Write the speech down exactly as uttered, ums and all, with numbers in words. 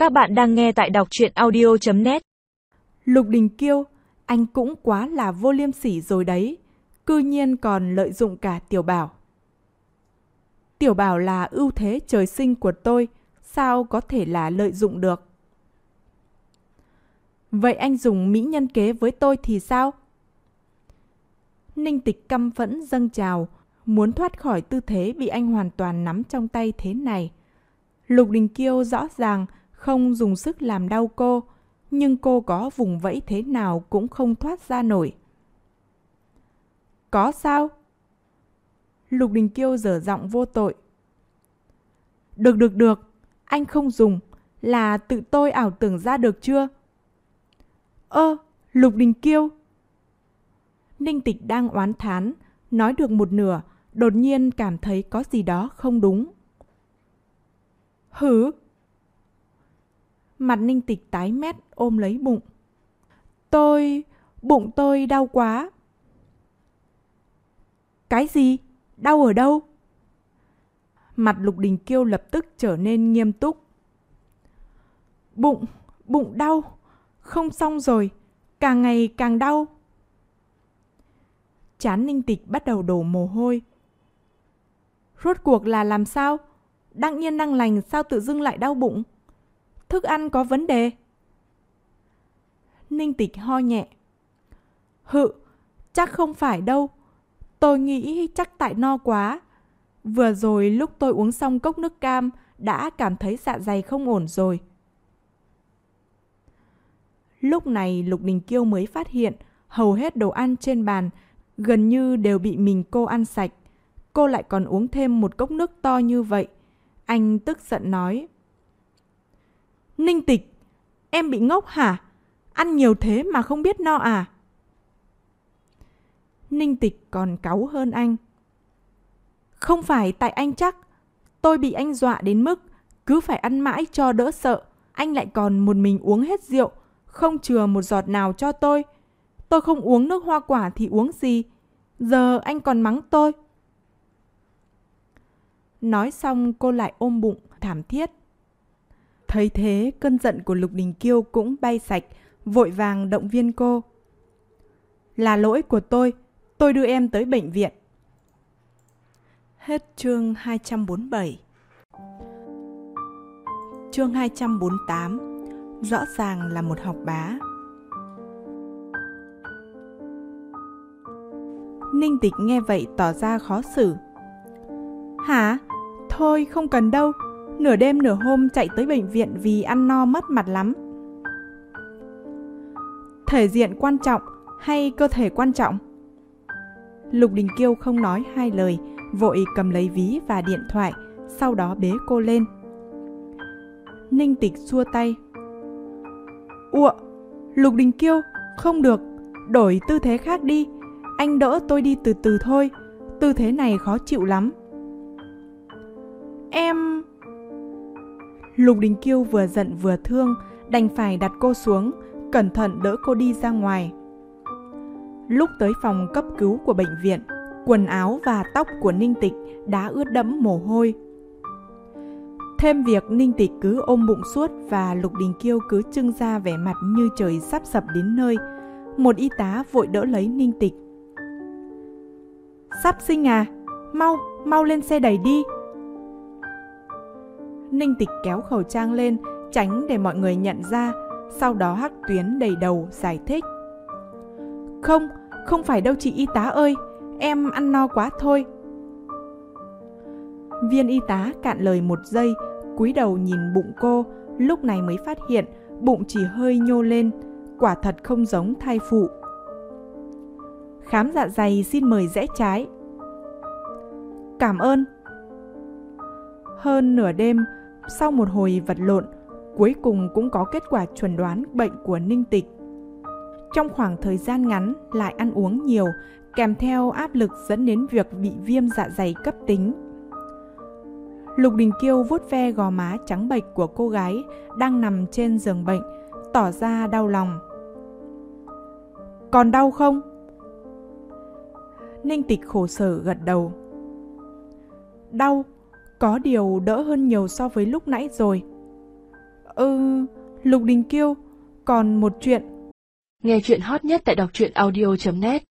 Các bạn đang nghe tại đọc truyện audio chấm net. Lục Đình Kiêu, anh cũng quá là vô liêm sỉ rồi đấy, cư nhiên còn lợi dụng cả Tiểu Bảo. Tiểu Bảo là ưu thế trời sinh của tôi, sao có thể là lợi dụng được? Vậy anh dùng mỹ nhân kế với tôi thì sao? Ninh Tịch căm phẫn dâng trào, muốn thoát khỏi tư thế bị anh hoàn toàn nắm trong tay thế này. Lục Đình Kiêu rõ ràng không dùng sức làm đau cô, nhưng cô có vùng vẫy thế nào cũng không thoát ra nổi. Có sao? Lục Đình Kiêu dở giọng vô tội. Được được được, anh không dùng, là tự tôi ảo tưởng ra được chưa? Ơ, Lục Đình Kiêu. Ninh Tịch đang oán thán, nói được một nửa, đột nhiên cảm thấy có gì đó không đúng. Hử? Mặt Ninh Tịch tái mét ôm lấy bụng. Tôi... bụng tôi đau quá. Cái gì? Đau ở đâu? Mặt Lục Đình Kiêu lập tức trở nên nghiêm túc. Bụng... bụng đau. Không xong rồi. Càng ngày càng đau. Trán Ninh Tịch bắt đầu đổ mồ hôi. Rốt cuộc là làm sao? Đang yên đang lành sao tự dưng lại đau bụng? Thức ăn có vấn đề? Ninh Tịch ho nhẹ. Hự, chắc không phải đâu. Tôi nghĩ chắc tại no quá. Vừa rồi lúc tôi uống xong cốc nước cam đã cảm thấy dạ dày không ổn rồi. Lúc này Lục Đình Kiêu mới phát hiện hầu hết đồ ăn trên bàn gần như đều bị mình cô ăn sạch. Cô lại còn uống thêm một cốc nước to như vậy. Anh tức giận nói. Ninh Tịch, em bị ngốc hả? Ăn nhiều thế mà không biết no à? Ninh Tịch còn cáu hơn anh. Không phải tại anh chắc. Tôi bị anh dọa đến mức cứ phải ăn mãi cho đỡ sợ. Anh lại còn một mình uống hết rượu, không chừa một giọt nào cho tôi. Tôi không uống nước hoa quả thì uống gì? Giờ anh còn mắng tôi. Nói xong cô lại ôm bụng thảm thiết. Thấy thế cơn giận của Lục Đình Kiêu cũng bay sạch, vội vàng động viên cô. Là lỗi của tôi, tôi đưa em tới bệnh viện. Hết chương hai trăm bốn mươi bảy. Chương hai trăm bốn mươi tám. Rõ ràng là một học bá. Ninh Tịch nghe vậy tỏ ra khó xử. Hả? Thôi không cần đâu. Nửa đêm nửa hôm chạy tới bệnh viện vì ăn no mất mặt lắm. Thể diện quan trọng hay cơ thể quan trọng? Lục Đình Kiêu không nói hai lời, vội cầm lấy ví và điện thoại, sau đó bế cô lên. Ninh Tịch xua tay. Ủa, Lục Đình Kiêu, không được, đổi tư thế khác đi. Anh đỡ tôi đi từ từ thôi, tư thế này khó chịu lắm. Em... Lục Đình Kiêu vừa giận vừa thương, đành phải đặt cô xuống, cẩn thận đỡ cô đi ra ngoài. Lúc tới phòng cấp cứu của bệnh viện, quần áo và tóc của Ninh Tịch đã ướt đẫm mồ hôi. Thêm việc Ninh Tịch cứ ôm bụng suốt và Lục Đình Kiêu cứ trưng ra vẻ mặt như trời sắp sập đến nơi. Một y tá vội đỡ lấy Ninh Tịch. Sắp sinh à? Mau, mau lên xe đẩy đi. Ninh Tịch kéo khẩu trang lên, tránh để mọi người nhận ra, sau đó hắc tuyến đầy đầu giải thích. Không, không phải đâu chị y tá ơi, em ăn no quá thôi. Viên y tá cạn lời một giây, cúi đầu nhìn bụng cô, lúc này mới phát hiện bụng chỉ hơi nhô lên, quả thật không giống thai phụ. Khám dạ dày xin mời rẽ trái. Cảm ơn. Hơn nửa đêm, sau một hồi vật lộn, cuối cùng cũng có kết quả chuẩn đoán bệnh của Ninh Tịch. Trong khoảng thời gian ngắn lại ăn uống nhiều, kèm theo áp lực dẫn đến việc bị viêm dạ dày cấp tính. Lục Đình Kiêu vuốt ve gò má trắng bệch của cô gái đang nằm trên giường bệnh, tỏ ra đau lòng. Còn đau không? Ninh Tịch khổ sở gật đầu. Đau, có điều đỡ hơn nhiều so với lúc nãy rồi. Ừ, Lục Đình Kiêu, còn một chuyện. Nghe chuyện hot nhất tại đọc truyện audio chấm net.